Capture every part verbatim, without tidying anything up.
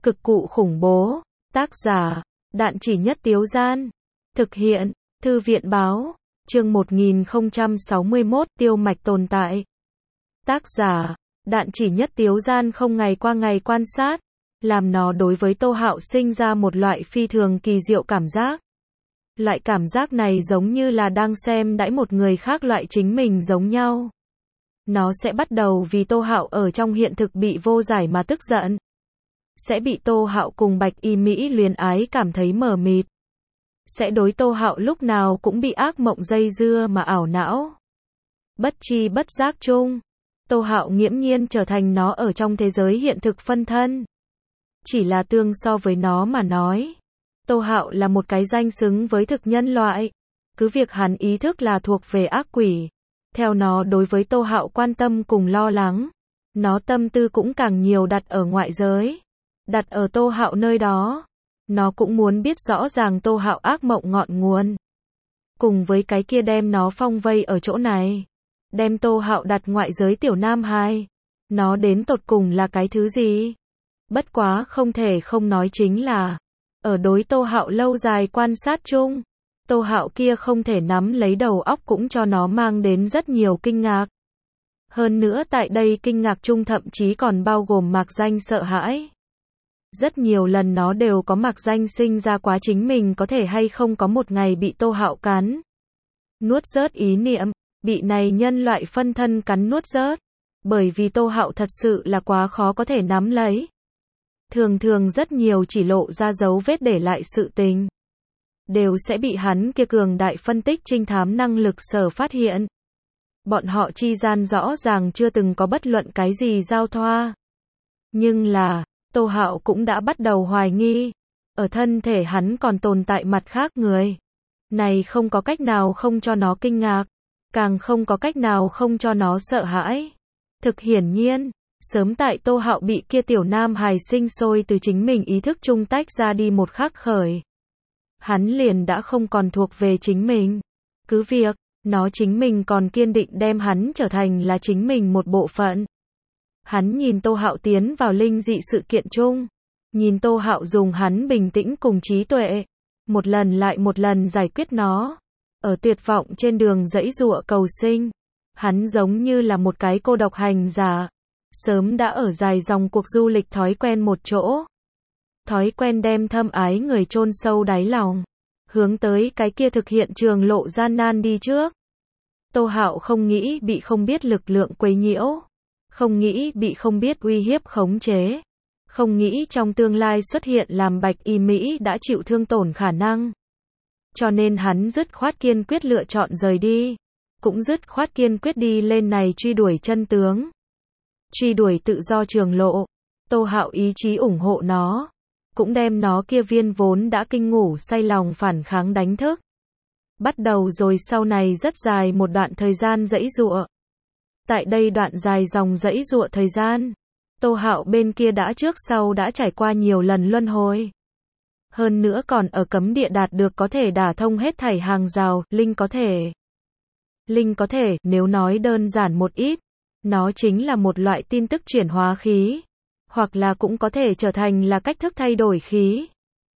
Cực cụ khủng bố. Tác giả, Đạn Chỉ Nhất Tiếu Gian. Thực hiện, Thư viện Báo. Chương một nghìn không trăm sáu mươi mốt, Tiêu mạch tồn tại. Tác giả, Đạn Chỉ Nhất Tiếu Gian không ngày qua ngày quan sát, làm nó đối với Tô Hạo sinh ra một loại phi thường kỳ diệu cảm giác. Loại cảm giác này giống như là đang xem đãi một người khác loại chính mình giống nhau. Nó sẽ bắt đầu vì Tô Hạo ở trong hiện thực bị vô giải mà tức giận. Sẽ bị Tô Hạo cùng Bạch Y Mỹ luyến ái cảm thấy mờ mịt. Sẽ đối Tô Hạo lúc nào cũng bị ác mộng dây dưa mà ảo não. Bất tri bất giác chung, Tô Hạo nghiễm nhiên trở thành nó ở trong thế giới hiện thực phân thân. Chỉ là tương so với nó mà nói, Tô Hạo là một cái danh xứng với thực nhân loại. Cứ việc hắn ý thức là thuộc về ác quỷ, theo nó đối với Tô Hạo quan tâm cùng lo lắng, nó tâm tư cũng càng nhiều đặt ở ngoại giới, đặt ở Tô Hạo nơi đó. Nó cũng muốn biết rõ ràng Tô Hạo ác mộng ngọn nguồn. Cùng với cái kia đem nó phong vây ở chỗ này, đem Tô Hạo đặt ngoại giới tiểu nam hài, nó đến tột cùng là cái thứ gì? Bất quá không thể không nói chính là, ở đối Tô Hạo lâu dài quan sát chung, Tô Hạo kia không thể nắm lấy đầu óc cũng cho nó mang đến rất nhiều kinh ngạc. Hơn nữa tại đây kinh ngạc chung thậm chí còn bao gồm mạc danh sợ hãi. Rất nhiều lần nó đều có mạc danh sinh ra quá chính mình có thể hay không có một ngày bị Tô Hạo cắn nuốt rớt ý niệm, bị này nhân loại phân thân cắn nuốt rớt. Bởi vì Tô Hạo thật sự là quá khó có thể nắm lấy. Thường thường rất nhiều chỉ lộ ra dấu vết để lại sự tình, đều sẽ bị hắn kia cường đại phân tích trinh thám năng lực sở phát hiện. Bọn họ chi gian rõ ràng chưa từng có bất luận cái gì giao thoa. Nhưng là, Tô Hạo cũng đã bắt đầu hoài nghi, ở thân thể hắn còn tồn tại mặt khác người. Này không có cách nào không cho nó kinh ngạc, càng không có cách nào không cho nó sợ hãi. Thực hiển nhiên, sớm tại Tô Hạo bị kia tiểu nam hài sinh sôi từ chính mình ý thức chung tách ra đi một khắc khởi, hắn liền đã không còn thuộc về chính mình. Cứ việc, nó chính mình còn kiên định đem hắn trở thành là chính mình một bộ phận. Hắn nhìn Tô Hạo tiến vào linh dị sự kiện chung, nhìn Tô Hạo dùng hắn bình tĩnh cùng trí tuệ, một lần lại một lần giải quyết nó. Ở tuyệt vọng trên đường giãy giụa cầu sinh, hắn giống như là một cái cô độc hành giả, sớm đã ở dài dòng cuộc du lịch thói quen một chỗ. Thói quen đem thâm ái người chôn sâu đáy lòng, hướng tới cái kia thực hiện trường lộ gian nan đi trước. Tô Hạo không nghĩ bị không biết lực lượng quấy nhiễu, không nghĩ bị không biết uy hiếp khống chế, không nghĩ trong tương lai xuất hiện làm Bạch Y Mỹ đã chịu thương tổn khả năng. Cho nên hắn dứt khoát kiên quyết lựa chọn rời đi, cũng dứt khoát kiên quyết đi lên này truy đuổi chân tướng, truy đuổi tự do trường lộ. Tô Hạo ý chí ủng hộ nó, cũng đem nó kia viên vốn đã kinh ngủ say lòng phản kháng đánh thức. Bắt đầu rồi sau này rất dài một đoạn thời gian giãy giụa. Tại đây đoạn dài dòng giãy giụa thời gian, Tô Hạo bên kia đã trước sau đã trải qua nhiều lần luân hồi. Hơn nữa còn ở cấm địa đạt được có thể đả thông hết thảy hàng rào, linh có thể. Linh có thể, nếu nói đơn giản một ít, nó chính là một loại tin tức chuyển hóa khí, hoặc là cũng có thể trở thành là cách thức thay đổi khí.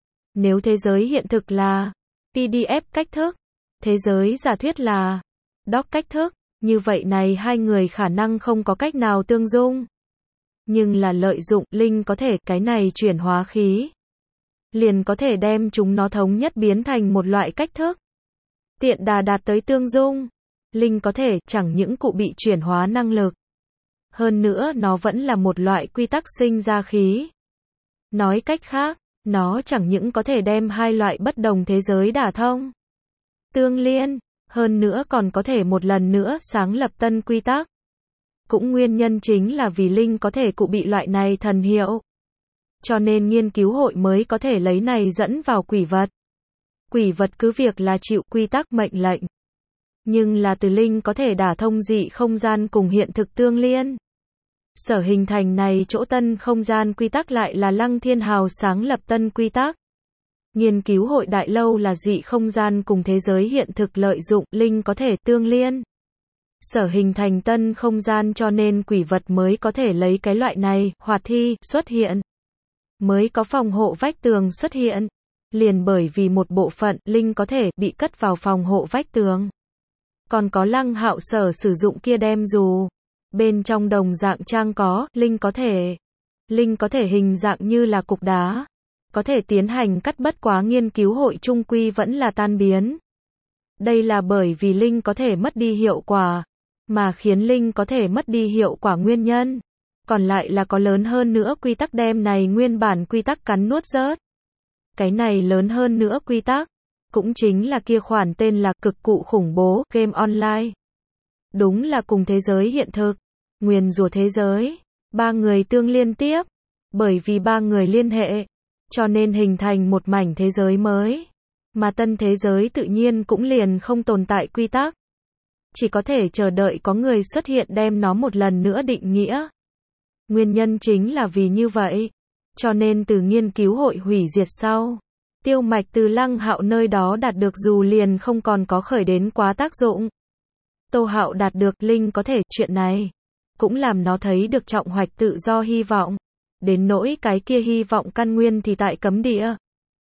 Nếu thế giới hiện thực là pê đê ép cách thức, thế giới giả thuyết là doc cách thức, như vậy này hai người khả năng không có cách nào tương dung. Nhưng là lợi dụng linh có thể cái này chuyển hóa khí, liền có thể đem chúng nó thống nhất biến thành một loại cách thức, tiện đà đạt tới tương dung. Linh có thể chẳng những cụ bị chuyển hóa năng lực, hơn nữa nó vẫn là một loại quy tắc sinh ra khí. Nói cách khác, nó chẳng những có thể đem hai loại bất đồng thế giới đả thông, tương liên, hơn nữa còn có thể một lần nữa sáng lập tân quy tắc. Cũng nguyên nhân chính là vì linh có thể cụ bị loại này thần hiệu, cho nên nghiên cứu hội mới có thể lấy này dẫn vào quỷ vật. Quỷ vật cứ việc là chịu quy tắc mệnh lệnh, nhưng là từ linh có thể đả thông dị không gian cùng hiện thực tương liên. Sở hình thành này chỗ tân không gian quy tắc lại là Lăng Thiên Hào sáng lập tân quy tắc. Nghiên cứu hội đại lâu là dị không gian cùng thế giới hiện thực lợi dụng linh có thể tương liên, sở hình thành tân không gian, cho nên quỷ vật mới có thể lấy cái loại này hoạt thi xuất hiện. mới có phòng hộ vách tường xuất hiện. Liền bởi vì một bộ phận linh có thể bị cất vào phòng hộ vách tường. Còn có Lăng Hạo Sở sử dụng kia đem dù. Bên trong đồng dạng trang có linh có thể. Linh có thể hình dạng như là cục đá. Có thể tiến hành cắt bất quá nghiên cứu hội chung quy vẫn là tan biến. Đây là bởi vì linh có thể mất đi hiệu quả. Mà khiến linh có thể mất đi hiệu quả nguyên nhân. Còn lại là có lớn hơn nữa quy tắc đem này nguyên bản quy tắc cắn nuốt rớt. Cái này lớn hơn nữa quy tắc. Cũng chính là kia khoản tên là cực cụ khủng bố game online. Đúng là cùng thế giới hiện thực. Nguyền rủa thế giới. Ba người tương liên tiếp. Bởi vì ba người liên hệ. Cho nên hình thành một mảnh thế giới mới. Mà tân thế giới tự nhiên cũng liền không tồn tại quy tắc. Chỉ có thể chờ đợi có người xuất hiện đem nó một lần nữa định nghĩa. Nguyên nhân chính là vì như vậy. Cho nên từ nghiên cứu hội hủy diệt sau. Tiêu Mạch từ Lăng Hạo nơi đó đạt được dù liền không còn có khởi đến quá tác dụng. Tô Hạo đạt được linh có thể chuyện này. Cũng làm nó thấy được trọng hoạch tự do hy vọng. Đến nỗi cái kia hy vọng căn nguyên thì tại cấm địa.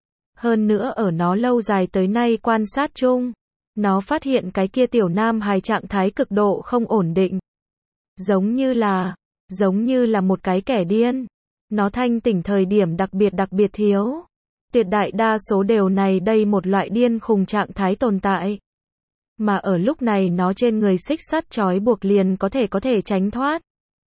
Hơn nữa ở nó lâu dài tới nay quan sát chung. Nó phát hiện cái kia tiểu nam hài trạng thái cực độ không ổn định. Giống như là, giống như là một cái kẻ điên. Nó thanh tỉnh thời điểm đặc biệt đặc biệt thiếu. Tuyệt đại đa số đều này đây một loại điên khùng trạng thái tồn tại. Mà ở lúc này nó trên người xích sắt trói buộc liền có thể có thể tránh thoát.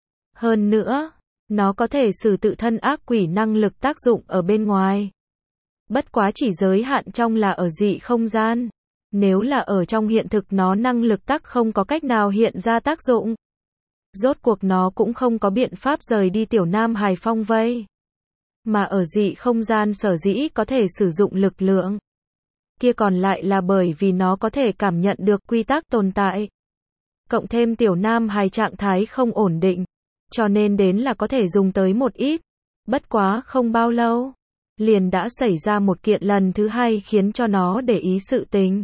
Hơn nữa, nó có thể sử tự thân ác quỷ năng lực tác dụng ở bên ngoài. Bất quá chỉ giới hạn trong là ở dị không gian. Nếu là ở trong hiện thực nó năng lực tắc không có cách nào hiện ra tác dụng. Rốt cuộc nó cũng không có biện pháp rời đi tiểu nam hài phong vây. Mà ở dị không gian sở dĩ có thể sử dụng lực lượng. Kia còn lại là bởi vì nó có thể cảm nhận được quy tắc tồn tại. Cộng thêm tiểu nam hài trạng thái không ổn định. Cho nên đến là có thể dùng tới một ít. Bất quá không bao lâu. Liền đã xảy ra một kiện lần thứ hai khiến cho nó để ý sự tình.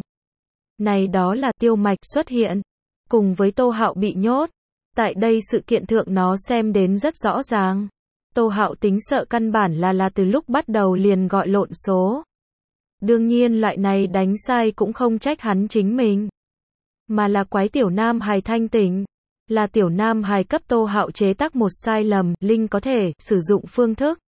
Này đó là Tiêu Mạch xuất hiện. Cùng với Tô Hạo bị nhốt. Tại đây sự kiện thượng nó xem đến rất rõ ràng. Tô Hạo tính sợ căn bản là là từ lúc bắt đầu liền gọi lộn số. Đương nhiên loại này đánh sai cũng không trách hắn chính mình. Mà là quái tiểu nam hài thanh tỉnh. Là tiểu nam hài cấp Tô Hạo chế tác một sai lầm, linh có thể sử dụng phương thức.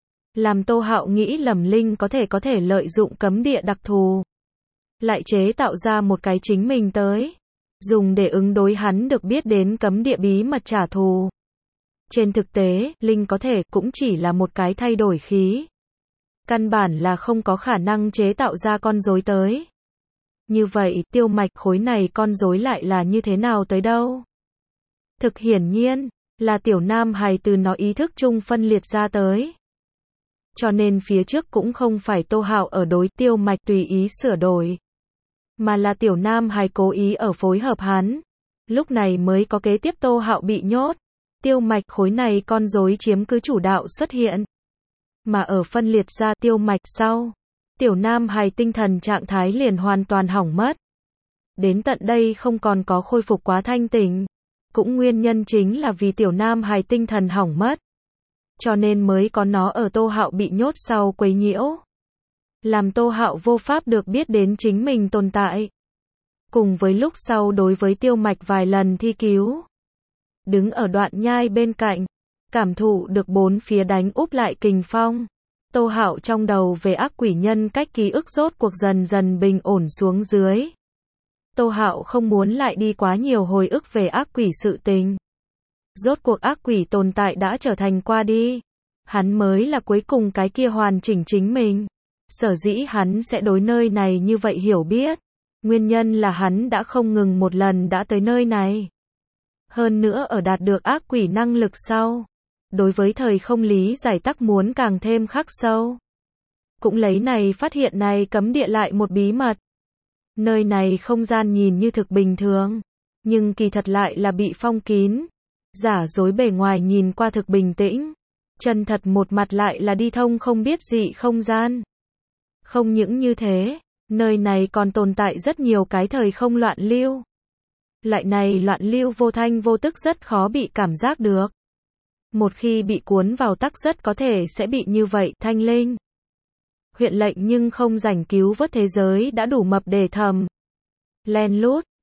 Làm Tô Hạo nghĩ lầm linh có thể có thể lợi dụng cấm địa đặc thù. Lại chế tạo ra một cái chính mình tới. Dùng để ứng đối hắn được biết đến cấm địa bí mật trả thù. Trên thực tế, linh có thể cũng chỉ là một cái thay đổi khí. Căn bản là không có khả năng chế tạo ra con rối tới. Như vậy, Tiêu Mạch khối này con rối lại là như thế nào tới đâu? Thực hiển nhiên, là tiểu nam hài từ nó ý thức chung phân liệt ra tới. Cho nên phía trước cũng không phải Tô Hạo ở đối Tiêu Mạch tùy ý sửa đổi. Mà là tiểu nam hài cố ý ở phối hợp hắn. Lúc này mới có kế tiếp Tô Hạo bị nhốt. Tiêu Mạch khối này con rối chiếm cứ chủ đạo xuất hiện. Mà ở phân liệt ra Tiêu Mạch sau. Tiểu nam hài tinh thần trạng thái liền hoàn toàn hỏng mất. Đến tận đây không còn có khôi phục quá thanh tỉnh. Cũng nguyên nhân chính là vì tiểu nam hài tinh thần hỏng mất. Cho nên mới có nó ở Tô Hạo bị nhốt sau quấy nhiễu. Làm Tô Hạo vô pháp được biết đến chính mình tồn tại. Cùng với lúc sau đối với Tiêu Mạch vài lần thi cứu. Đứng ở đoạn nhai bên cạnh. Cảm thụ được bốn phía đánh úp lại kình phong. Tô Hạo trong đầu về ác quỷ nhân cách ký ức rốt cuộc dần dần bình ổn xuống dưới. Tô Hạo không muốn lại đi quá nhiều hồi ức về ác quỷ sự tình. Rốt cuộc ác quỷ tồn tại đã trở thành qua đi. Hắn mới là cuối cùng cái kia hoàn chỉnh chính mình. Sở dĩ hắn sẽ đối nơi này như vậy hiểu biết. Nguyên nhân là hắn đã không ngừng một lần đã tới nơi này. Hơn nữa ở đạt được ác quỷ năng lực sau. Đối với thời không lý giải tắc muốn càng thêm khắc sâu. Cũng lấy này phát hiện này cấm địa lại một bí mật. Nơi này không gian nhìn như thực bình thường. Nhưng kỳ thật lại là bị phong kín. Giả dối bề ngoài nhìn qua thực bình tĩnh. Chân thật một mặt lại là đi thông không biết dị không gian. Không những như thế, nơi này còn tồn tại rất nhiều cái thời không loạn lưu. Loại này loạn lưu vô thanh vô tức rất khó bị cảm giác được. Một khi bị cuốn vào tắc rất có thể sẽ bị như vậy, Thanh Linh. Huyện lệnh nhưng không rảnh cứu vớt thế giới đã đủ mập để thầm. Len lút.